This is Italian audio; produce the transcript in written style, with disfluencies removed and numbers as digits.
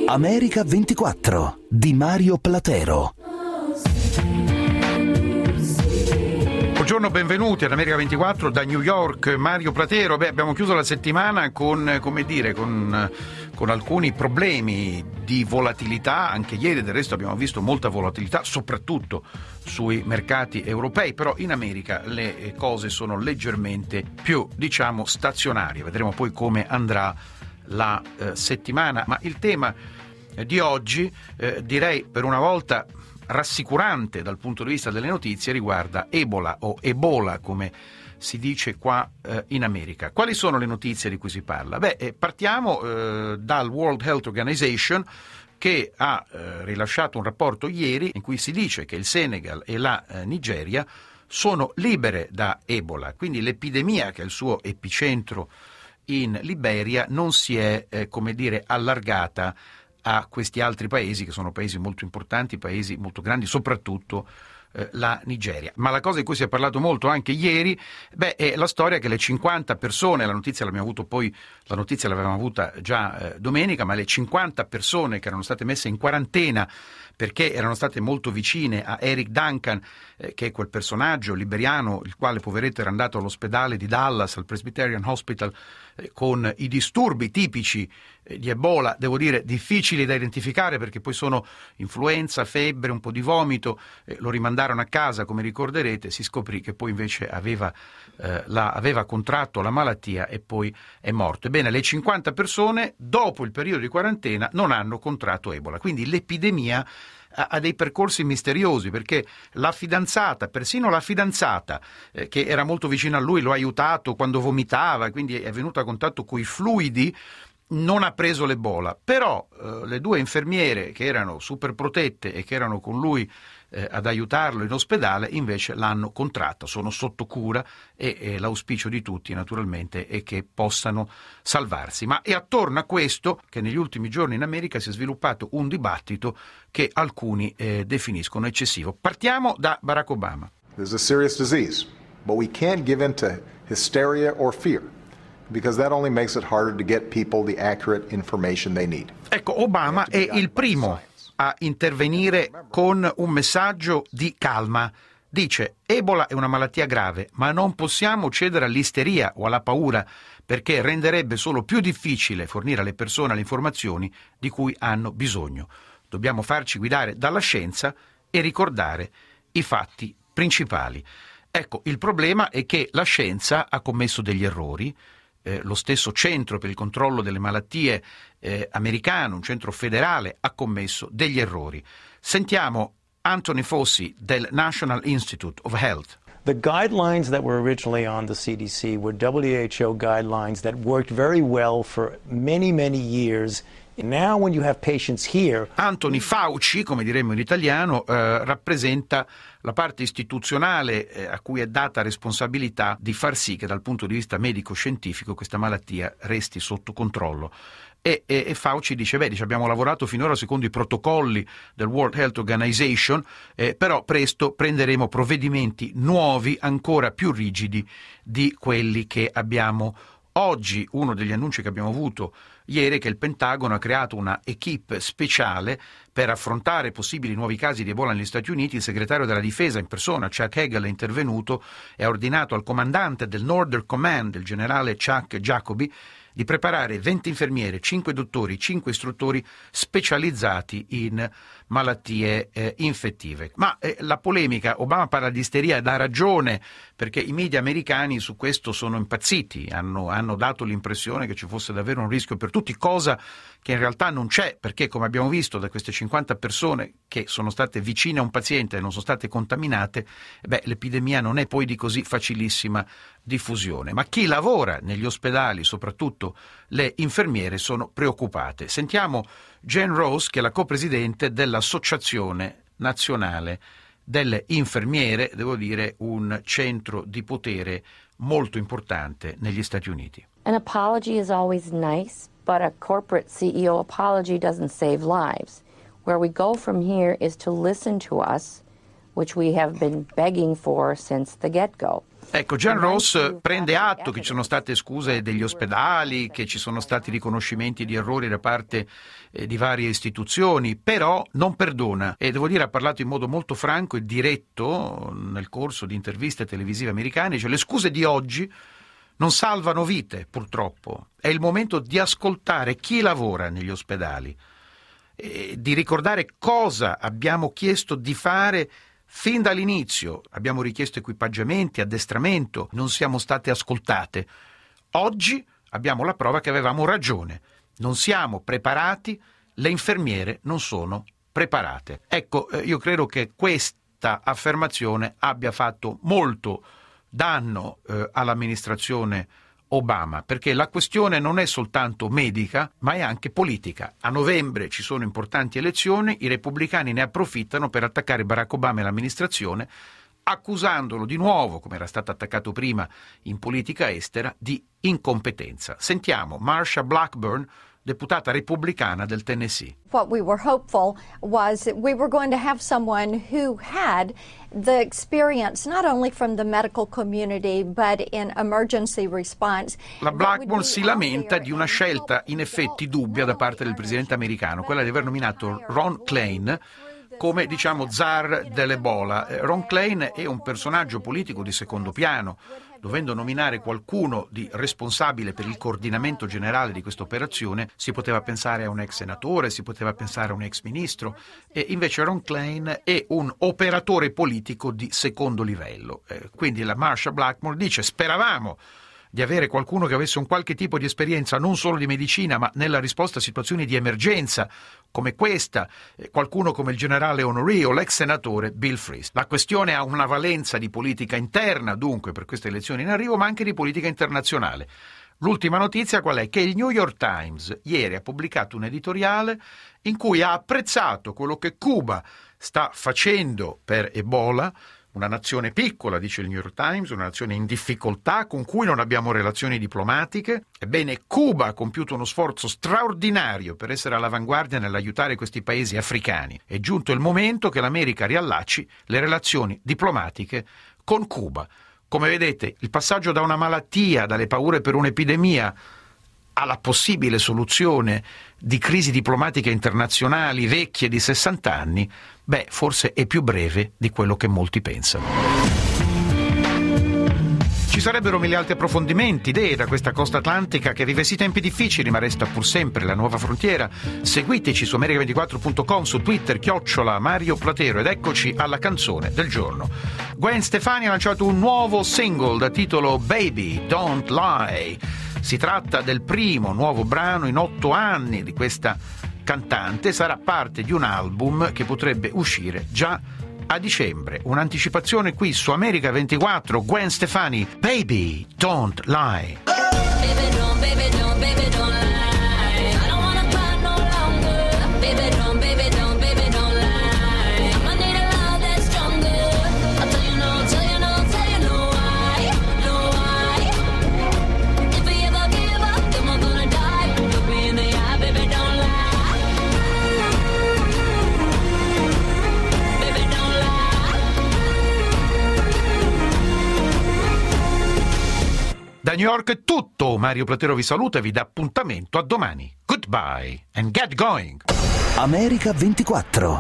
America 24 di Mario Platero. Buongiorno, benvenuti ad America 24 da New York, Mario Platero. Abbiamo chiuso la settimana con alcuni problemi di volatilità. Anche ieri del resto abbiamo visto molta volatilità, soprattutto sui mercati europei, però in America le cose sono leggermente più, stazionarie. Vedremo poi come andrà la settimana, ma il tema di oggi, direi per una volta rassicurante dal punto di vista delle notizie, riguarda Ebola o Ebola, come si dice qua in America. Quali sono le notizie di cui si parla? Partiamo dal World Health Organization, che ha rilasciato un rapporto ieri in cui si dice che il Senegal e la Nigeria sono libere da Ebola, quindi l'epidemia, che è il suo epicentro in Liberia, non si è allargata a questi altri paesi, che sono paesi molto importanti, paesi molto grandi, soprattutto la Nigeria. Ma la cosa di cui si è parlato molto anche ieri è la storia che le 50 persone, la notizia l'avevamo avuta già domenica, ma le 50 persone che erano state messe in quarantena perché erano state molto vicine a Eric Duncan, che è quel personaggio liberiano il quale, poveretto, era andato all'ospedale di Dallas, al Presbyterian Hospital, con i disturbi tipici di Ebola, devo dire difficili da identificare perché poi sono influenza, febbre, un po' di vomito, lo rimandarono a casa, come ricorderete. Si scoprì che poi invece aveva contratto la malattia e poi è morto. Ebbene, le 50 persone dopo il periodo di quarantena non hanno contratto Ebola, quindi l'epidemia ha dei percorsi misteriosi, perché persino la fidanzata che era molto vicina a lui, lo ha aiutato quando vomitava, quindi è venuta a contatto con i fluidi, non ha preso l'Ebola. Però le due infermiere che erano super protette e che erano con lui ad aiutarlo in ospedale invece l'hanno contratta, sono sotto cura e l'auspicio di tutti naturalmente è che possano salvarsi. Ma è attorno a questo che negli ultimi giorni in America si è sviluppato un dibattito che alcuni definiscono eccessivo. Partiamo da Barack Obama. There's a serious disease, but we can't give in to hysteria or fear, because that only makes it harder to get people the accurate information they need. Ecco, Obama è il primo a intervenire con un messaggio di calma. Dice: Ebola è una malattia grave, ma non possiamo cedere all'isteria o alla paura, perché renderebbe solo più difficile fornire alle persone le informazioni di cui hanno bisogno. Dobbiamo farci guidare dalla scienza e ricordare i fatti principali. Ecco, il problema è che la scienza ha commesso degli errori. Lo stesso centro per il controllo delle malattie americano, un centro federale, ha commesso degli errori. Sentiamo Anthony Fauci del National Institute of Health. The guidelines that were originally on the CDC were WHO guidelines that worked very well for many, many years. Now when you have patients here... Anthony Fauci, come diremmo in italiano, rappresenta la parte istituzionale a cui è data responsabilità di far sì che dal punto di vista medico-scientifico questa malattia resti sotto controllo. E Fauci dice, abbiamo lavorato finora secondo i protocolli del World Health Organization, però presto prenderemo provvedimenti nuovi, ancora più rigidi di quelli che abbiamo oggi. Uno degli annunci che abbiamo avuto ieri è che il Pentagono ha creato una equipe speciale per affrontare possibili nuovi casi di Ebola negli Stati Uniti. Il segretario della difesa in persona, Chuck Hagel, è intervenuto e ha ordinato al comandante del Northern Command, il generale Chuck Jacoby, di preparare 20 infermiere, 5 dottori, 5 istruttori specializzati in malattie infettive. Ma la polemica, Obama parla di isteria ed ha ragione, perché i media americani su questo sono impazziti, hanno dato l'impressione che ci fosse davvero un rischio per tutti, cosa che in realtà non c'è, perché come abbiamo visto da queste 50 persone che sono state vicine a un paziente e non sono state contaminate, l'epidemia non è poi di così facilissima diffusione. Ma chi lavora negli ospedali, soprattutto le infermiere, sono preoccupate. Sentiamo Jane Rose, che è la copresidente dell'Associazione Nazionale delle Infermiere, devo dire un centro di potere molto importante negli Stati Uniti. An apology is always nice, but a corporate CEO apology doesn't save lives. Where we go from here is to listen to us, which we have been begging for since the get-go. Ecco, Jan Ross prende atto che ci sono state scuse degli ospedali, che ci sono stati riconoscimenti di errori da parte di varie istituzioni, però non perdona, e devo dire ha parlato in modo molto franco e diretto nel corso di interviste televisive americane, cioè le scuse di oggi non salvano vite, purtroppo. È il momento di ascoltare chi lavora negli ospedali, di ricordare cosa abbiamo chiesto di fare fin dall'inizio. Abbiamo richiesto equipaggiamenti, addestramento, non siamo state ascoltate. Oggi abbiamo la prova che avevamo ragione. Non siamo preparati, le infermiere non sono preparate. Ecco, io credo che questa affermazione abbia fatto molto danno all'amministrazione Obama, perché la questione non è soltanto medica, ma è anche politica. A novembre ci sono importanti elezioni, i repubblicani ne approfittano per attaccare Barack Obama e l'amministrazione, accusandolo di nuovo, come era stato attaccato prima in politica estera, di incompetenza. Sentiamo Marsha Blackburn, deputata repubblicana del Tennessee. What we were hopeful was that we were going to have someone who had the experience not only from the medical community but in emergency response. La Blackburn si lamenta di una scelta in effetti dubbia da parte del presidente americano, quella di aver nominato Ron Klain come, diciamo, zar dell'Ebola. Ron Klain è un personaggio politico di secondo piano. Dovendo nominare qualcuno di responsabile per il coordinamento generale di questa operazione, si poteva pensare a un ex senatore, si poteva pensare a un ex ministro, e invece Ron Klain è un operatore politico di secondo livello. Quindi la Marsha Blackburn dice: speravamo di avere qualcuno che avesse un qualche tipo di esperienza non solo di medicina, ma nella risposta a situazioni di emergenza come questa, qualcuno come il generale Honoré o l'ex senatore Bill Frist. La questione ha una valenza di politica interna, dunque, per queste elezioni in arrivo, ma anche di politica internazionale. L'ultima notizia qual è? Che il New York Times ieri ha pubblicato un editoriale in cui ha apprezzato quello che Cuba sta facendo per Ebola, una nazione piccola, dice il New York Times, una nazione in difficoltà con cui non abbiamo relazioni diplomatiche. Ebbene, Cuba ha compiuto uno sforzo straordinario per essere all'avanguardia nell'aiutare questi paesi africani. È giunto il momento che l'America riallacci le relazioni diplomatiche con Cuba. Come vedete, il passaggio da una malattia, dalle paure per un'epidemia, alla possibile soluzione di crisi diplomatiche internazionali vecchie di 60 anni, forse è più breve di quello che molti pensano. Ci sarebbero mille altri approfondimenti, idee da questa costa atlantica che vive sì tempi difficili, ma resta pur sempre la nuova frontiera. Seguiteci su America24.com, su Twitter, @Mario Platero, ed eccoci alla canzone del giorno. Gwen Stefani ha lanciato un nuovo single da titolo Baby Don't Lie. Si tratta del primo nuovo brano in 8 anni di questa cantante, sarà parte di un album che potrebbe uscire già a dicembre. Un'anticipazione qui su America 24, Gwen Stefani, Baby Don't Lie. Baby don't, baby don't, baby don't lie. I don't wanna cry no longer. Baby don't, baby don't, baby don't lie. I'ma need a love that's stronger. I'll tell you no, tell you no, tell you no why, no why. If we ever give up, then we're gonna die. Look me in the eye, baby don't lie. Baby don't lie. Da New York è tutto, Mario Platero vi saluta e vi dà appuntamento a domani. Goodbye and get going! America 24.